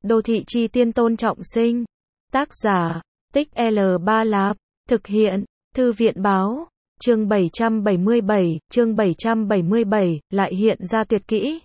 Đô thị chi tiên Tôn Trọng Sinh. Tác giả, Tích L3 Lạp. Thực hiện, Thư viện báo. Chương 777, chương 777, lại hiện ra tuyệt kỹ.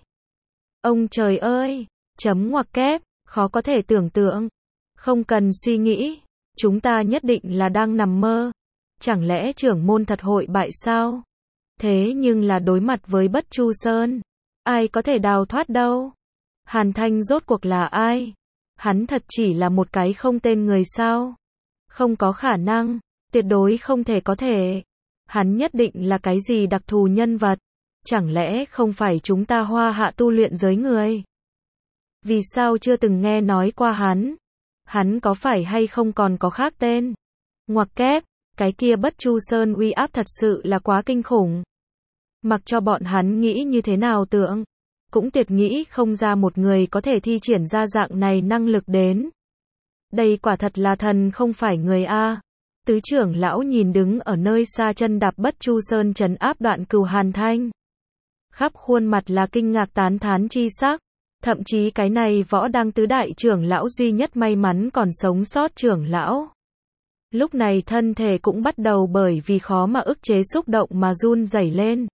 Ông trời ơi! Chấm ngoặc kép, khó có thể tưởng tượng. Không cần suy nghĩ, chúng ta nhất định là đang nằm mơ. Chẳng lẽ trưởng môn thật hội bại sao? Thế nhưng là đối mặt với Bất Chu Sơn, ai có thể đào thoát đâu? Hàn Thanh rốt cuộc là ai? Hắn thật chỉ là một cái không tên người sao? Không có khả năng, tuyệt đối không thể có thể. Hắn nhất định là cái gì đặc thù nhân vật? Chẳng lẽ không phải chúng ta Hoa Hạ tu luyện giới người? Vì sao chưa từng nghe nói qua hắn? Hắn có phải hay không còn có khác tên? Ngoặc kép, cái kia Bất Chu Sơn uy áp thật sự là quá kinh khủng. Mặc cho bọn hắn nghĩ như thế nào tưởng, cũng tuyệt nghĩ không ra một người có thể thi triển ra dạng này năng lực đến. Đây quả thật là thần không phải người a. Tứ trưởng lão nhìn đứng ở nơi xa chân đạp Bất Chu Sơn trấn áp Đoạn Cừu Hàn Thanh. Khắp khuôn mặt là kinh ngạc tán thán chi sắc. Thậm chí cái này võ đăng tứ đại trưởng lão duy nhất may mắn còn sống sót trưởng lão. Lúc này thân thể cũng bắt đầu bởi vì khó mà ức chế xúc động mà run rẩy lên.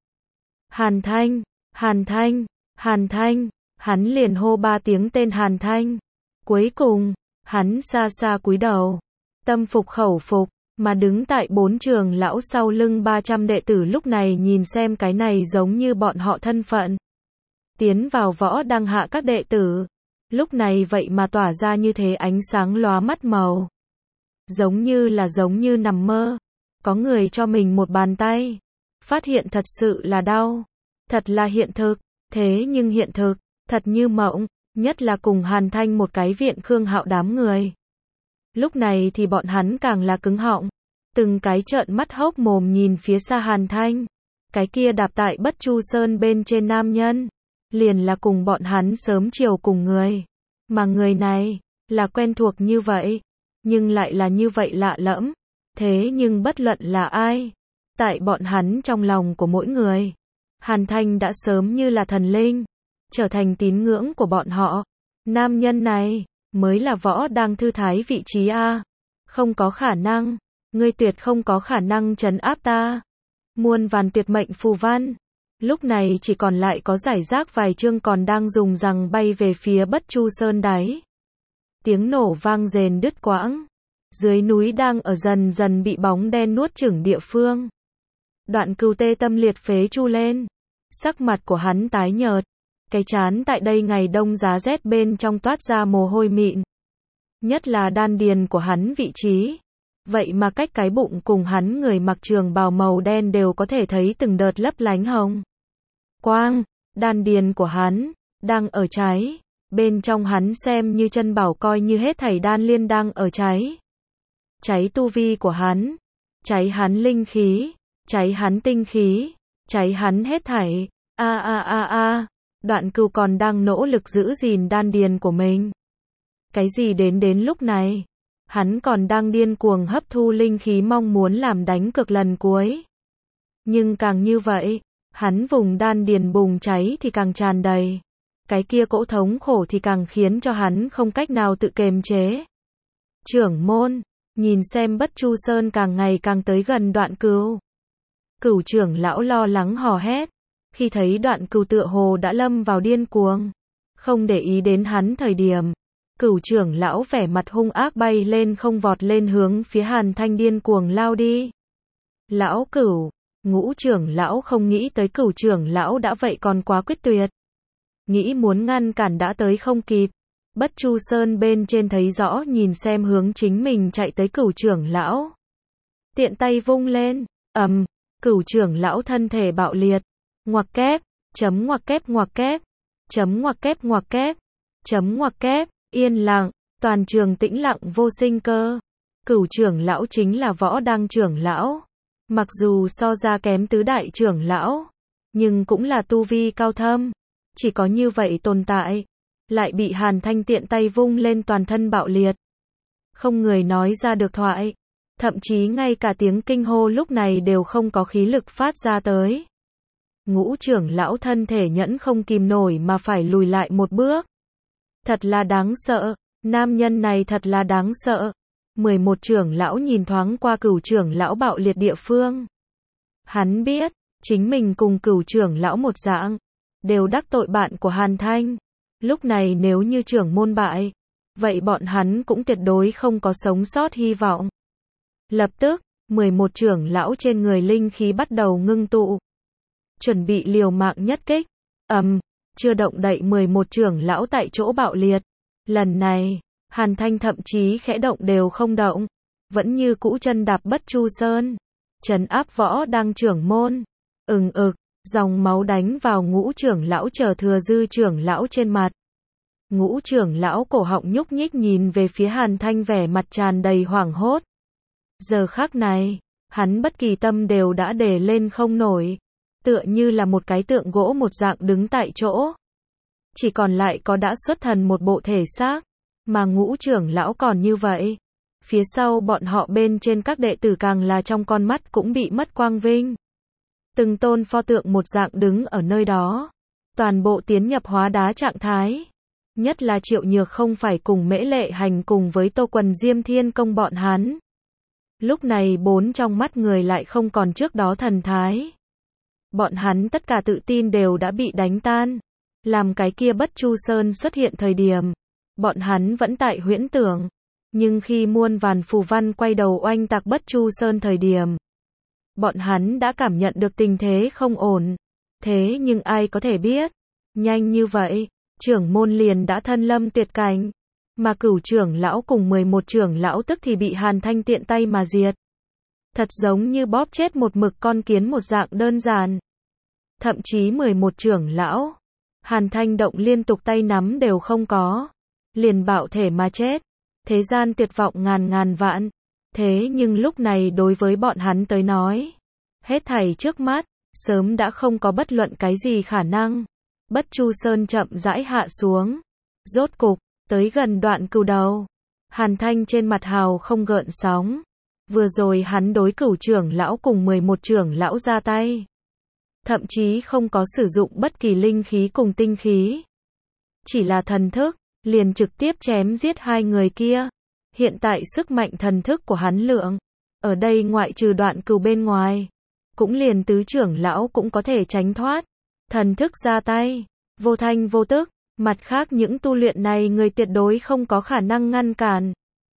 Hàn Thanh, Hàn Thanh, Hàn Thanh, hắn liền hô 3 tiếng tên Hàn Thanh. Cuối cùng, hắn xa xa cúi đầu, tâm phục khẩu phục, mà đứng tại 4 trường lão sau lưng 300 đệ tử lúc này nhìn xem cái này giống như bọn họ thân phận. Tiến vào võ đăng hạ các đệ tử, lúc này vậy mà tỏa ra như thế ánh sáng lóa mắt màu. Giống như nằm mơ, có người cho mình một bàn tay, phát hiện thật sự là đau, thật là hiện thực, thế nhưng hiện thực, thật như mộng, nhất là cùng Hàn Thanh một cái viện Khương Hạo đám người. Lúc này thì bọn hắn càng là cứng họng, từng cái trợn mắt hốc mồm nhìn phía xa Hàn Thanh, cái kia đạp tại Bất Chu Sơn bên trên nam nhân, liền là cùng bọn hắn sớm chiều cùng người, mà người này, là quen thuộc như vậy, nhưng lại là như vậy lạ lẫm, thế nhưng bất luận là ai, tại bọn hắn trong lòng của mỗi người, Hàn Thanh đã sớm như là thần linh, trở thành tín ngưỡng của bọn họ. Nam nhân này, mới là võ đang thư thái vị trí a. Không có khả năng, ngươi tuyệt không có khả năng trấn áp ta. Muôn vàn tuyệt mệnh phù văn, lúc này chỉ còn lại có giải rác vài chương còn đang dùng rằng bay về phía Bất Chu Sơn đáy. Tiếng nổ vang rền đứt quãng, dưới núi đang ở dần dần bị bóng đen nuốt chửng địa phương. Đoạn Cừu tê tâm liệt phế chu lên, sắc mặt của hắn tái nhợt, cái trán tại đây ngày đông giá rét bên trong toát ra mồ hôi mịn. Nhất là đan điền của hắn vị trí, vậy mà cách cái bụng cùng hắn người mặc trường bào màu đen đều có thể thấy từng đợt lấp lánh hồng quang. Đan điền của hắn đang ở cháy, bên trong hắn xem như chân bảo coi như hết thảy đan liên đang ở cháy. Cháy tu vi của hắn, cháy hắn linh khí, cháy hắn tinh khí, cháy hắn hết thảy. Đoạn Cừu còn đang nỗ lực giữ gìn đan điền của mình. Cái gì đến lúc này, hắn còn đang điên cuồng hấp thu linh khí mong muốn làm đánh cược lần cuối. Nhưng càng như vậy, hắn vùng đan điền bùng cháy thì càng tràn đầy. Cái kia cỗ thống khổ thì càng khiến cho hắn không cách nào tự kiềm chế. Trưởng môn, nhìn xem Bất Chu Sơn càng ngày càng tới gần Đoạn Cừu. Cửu trưởng lão lo lắng hò hét, khi thấy Đoạn Cừu tựa hồ đã lâm vào điên cuồng, không để ý đến hắn thời điểm. Cửu trưởng lão vẻ mặt hung ác bay lên không vọt lên hướng phía Hàn Thanh điên cuồng lao đi. Lão Cửu, Ngũ trưởng lão không nghĩ tới Cửu trưởng lão đã vậy còn quá quyết tuyệt. Nghĩ muốn ngăn cản đã tới không kịp. Bất Chu Sơn bên trên thấy rõ nhìn xem hướng chính mình chạy tới Cửu trưởng lão. Tiện tay vung lên, Cửu trưởng lão thân thể bạo liệt. Ngoặc kép, chấm ngoặc kép ngoặc kép, chấm ngoặc kép ngoặc kép, chấm ngoặc kép, yên lặng, toàn trường tĩnh lặng vô sinh cơ. Cửu trưởng lão chính là võ đăng trưởng lão. Mặc dù so ra kém tứ đại trưởng lão, nhưng cũng là tu vi cao thâm. Chỉ có như vậy tồn tại, lại bị Hàn Thanh tiện tay vung lên toàn thân bạo liệt. Không người nói ra được thoại, thậm chí ngay cả tiếng kinh hô lúc này đều không có khí lực phát ra tới. Ngũ trưởng lão thân thể nhẫn không kìm nổi mà phải lùi lại một bước. Thật là đáng sợ, nam nhân này thật là đáng sợ. 11 trưởng lão nhìn thoáng qua Cửu trưởng lão bạo liệt địa phương. Hắn biết, chính mình cùng Cửu trưởng lão một dạng, đều đắc tội bạn của Hàn Thanh. Lúc này nếu như trưởng môn bại, vậy bọn hắn cũng tuyệt đối không có sống sót hy vọng. Lập tức, 11 trưởng lão trên người linh khí bắt đầu ngưng tụ. Chuẩn bị liều mạng nhất kích. Chưa động đậy 11 trưởng lão tại chỗ bạo liệt. Lần này, Hàn Thanh thậm chí khẽ động đều không động. Vẫn như cũ chân đạp Bất Chu Sơn. Trấn áp Võ Đăng trưởng môn. Dòng máu đánh vào Ngũ trưởng lão chờ Thừa Dư trưởng lão trên mặt. Ngũ trưởng lão cổ họng nhúc nhích nhìn về phía Hàn Thanh vẻ mặt tràn đầy hoảng hốt. Giờ khắc này, hắn bất kỳ tâm đều đã để lên không nổi. Tựa như là một cái tượng gỗ một dạng đứng tại chỗ. Chỉ còn lại có đã xuất thần một bộ thể xác. Mà Ngũ trưởng lão còn như vậy. Phía sau bọn họ bên trên các đệ tử càng là trong con mắt cũng bị mất quang vinh. Từng tôn pho tượng một dạng đứng ở nơi đó. Toàn bộ tiến nhập hóa đá trạng thái. Nhất là Triệu Nhược không phải cùng Mễ Lệ Hành cùng với Tô Quần Diêm Thiên Công bọn hắn. Lúc này bốn trong mắt người lại không còn trước đó thần thái. Bọn hắn tất cả tự tin đều đã bị đánh tan. Làm cái kia Bất Chu Sơn xuất hiện thời điểm, bọn hắn vẫn tại huyễn tưởng. Nhưng khi muôn vàn phù văn quay đầu oanh tạc Bất Chu Sơn thời điểm, bọn hắn đã cảm nhận được tình thế không ổn. Thế nhưng ai có thể biết, nhanh như vậy, trưởng môn liền đã thân lâm tuyệt cảnh. Mà Cửu trưởng lão cùng 11 trưởng lão tức thì bị Hàn Thanh tiện tay mà diệt. Thật giống như bóp chết một mực con kiến một dạng đơn giản. Thậm chí 11 trưởng lão, Hàn Thanh động liên tục tay nắm đều không có. Liền bạo thể mà chết. Thế gian tuyệt vọng ngàn vạn. Thế nhưng lúc này đối với bọn hắn tới nói, hết thảy trước mắt, sớm đã không có bất luận cái gì khả năng. Bất Chu Sơn chậm rãi hạ xuống. Rốt cục, tới gần Đoạn Cửu đầu. Hàn Thanh trên mặt hào không gợn sóng. Vừa rồi hắn đối Cửu trưởng lão cùng 11 trưởng lão ra tay. Thậm chí không có sử dụng bất kỳ linh khí cùng tinh khí. Chỉ là thần thức, liền trực tiếp chém giết hai người kia. Hiện tại sức mạnh thần thức của hắn lượng, ở đây ngoại trừ Đoạn Cửu bên ngoài, cũng liền tứ trưởng lão cũng có thể tránh thoát. Thần thức ra tay, vô thanh vô tức, mặt khác những tu luyện này người tuyệt đối không có khả năng ngăn cản.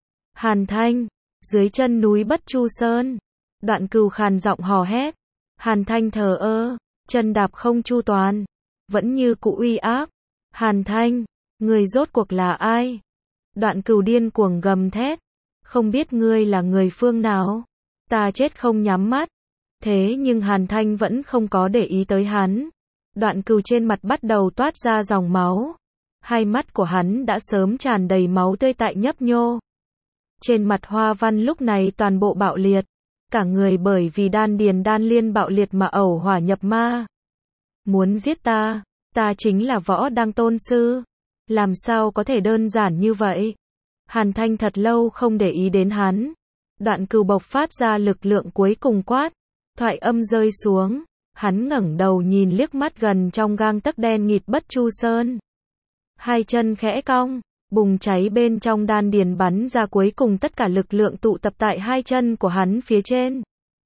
Hàn Thanh, dưới chân núi Bất Chu Sơn, Đoạn Cửu khàn giọng hò hét. Hàn Thanh thờ ơ, chân đạp không chu toàn, vẫn như cũ uy áp. Hàn Thanh, người rốt cuộc là ai? Đoạn Cửu điên cuồng gầm thét. Không biết ngươi là người phương nào? Ta chết không nhắm mắt. Thế nhưng Hàn Thanh vẫn không có để ý tới hắn. Đoạn Cửu trên mặt bắt đầu toát ra dòng máu. Hai mắt của hắn đã sớm tràn đầy máu tươi tại nhấp nhô. Trên mặt hoa văn lúc này toàn bộ bạo liệt. Cả người bởi vì đan điền đan liên bạo liệt mà ẩu hỏa nhập ma. Muốn giết ta, ta chính là Võ Đăng tôn sư. Làm sao có thể đơn giản như vậy? Hàn Thanh thật lâu không để ý đến hắn. Đoạn Cửu bộc phát ra lực lượng cuối cùng quát. Thoại âm rơi xuống. Hắn ngẩng đầu nhìn liếc mắt gần trong gang tấc đen nghịt Bất Chu Sơn. Hai chân khẽ cong, bùng cháy bên trong đan điền bắn ra cuối cùng tất cả lực lượng tụ tập tại hai chân của hắn phía trên.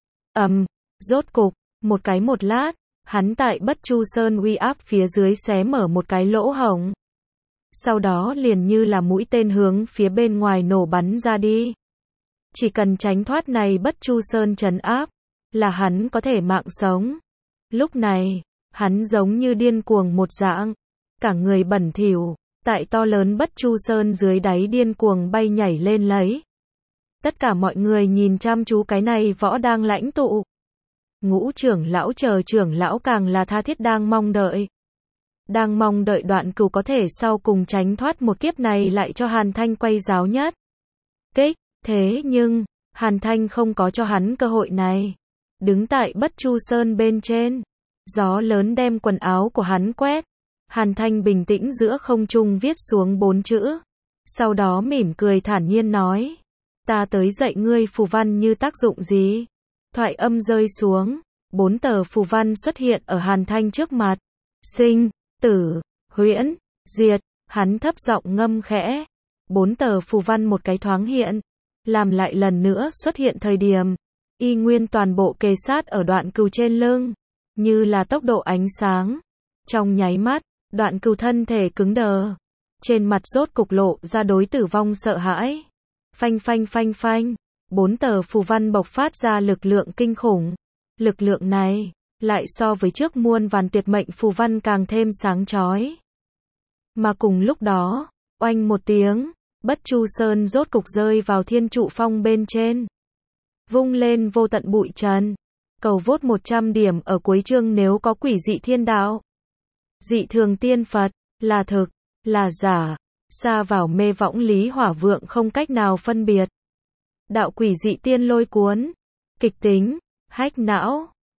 Rốt cục, một cái một lát, hắn tại Bất Chu Sơn uy áp phía dưới xé mở một cái lỗ hổng. Sau đó liền như là mũi tên hướng phía bên ngoài nổ bắn ra đi. Chỉ cần tránh thoát này Bất Chu Sơn trấn áp, là hắn có thể mạng sống. Lúc này, hắn giống như điên cuồng một dạng, cả người bẩn thỉu, tại to lớn Bất Chu Sơn dưới đáy điên cuồng bay nhảy lên lấy. Tất cả mọi người nhìn chăm chú cái này Võ đang lãnh tụ. Ngũ trưởng lão chờ trưởng lão càng là tha thiết đang mong đợi. Đang mong đợi Đoạn Cửu có thể sau cùng tránh thoát một kiếp này lại cho Hàn Thanh quay giáo nhất. Kích, thế nhưng, Hàn Thanh không có cho hắn cơ hội này. Đứng tại Bất Chu Sơn bên trên, gió lớn đem quần áo của hắn quét. Hàn Thanh bình tĩnh giữa không trung viết xuống 4 chữ. Sau đó mỉm cười thản nhiên nói. Ta tới dạy ngươi phù văn như tác dụng gì? Thoại âm rơi xuống. 4 tờ phù văn xuất hiện ở Hàn Thanh trước mặt. Sinh, tử, huyễn, diệt. Hắn thấp giọng ngâm khẽ. 4 tờ phù văn một cái thoáng hiện, làm lại lần nữa xuất hiện thời điểm, y nguyên toàn bộ kề sát ở đoạn cừu trên lưng, như là tốc độ ánh sáng. Trong nháy mắt, đoạn cừu thân thể cứng đờ, trên mặt rốt cục lộ ra đối tử vong sợ hãi. Phanh phanh phanh phanh, 4 tờ phù văn bộc phát ra lực lượng kinh khủng. Lực lượng này, lại so với trước muôn vàn tuyệt mệnh phù văn càng thêm sáng chói. Mà cùng lúc đó, oanh một tiếng, Bất Chu Sơn rốt cục rơi vào thiên trụ phong bên trên. Vung lên vô tận bụi trần. Cầu vote 100 điểm ở cuối chương nếu có quỷ dị thiên đạo. Dị thường tiên Phật, là thực, là giả, xa vào mê võng lý hỏa vượng không cách nào phân biệt. Đạo quỷ dị tiên lôi cuốn, kịch tính, hách não.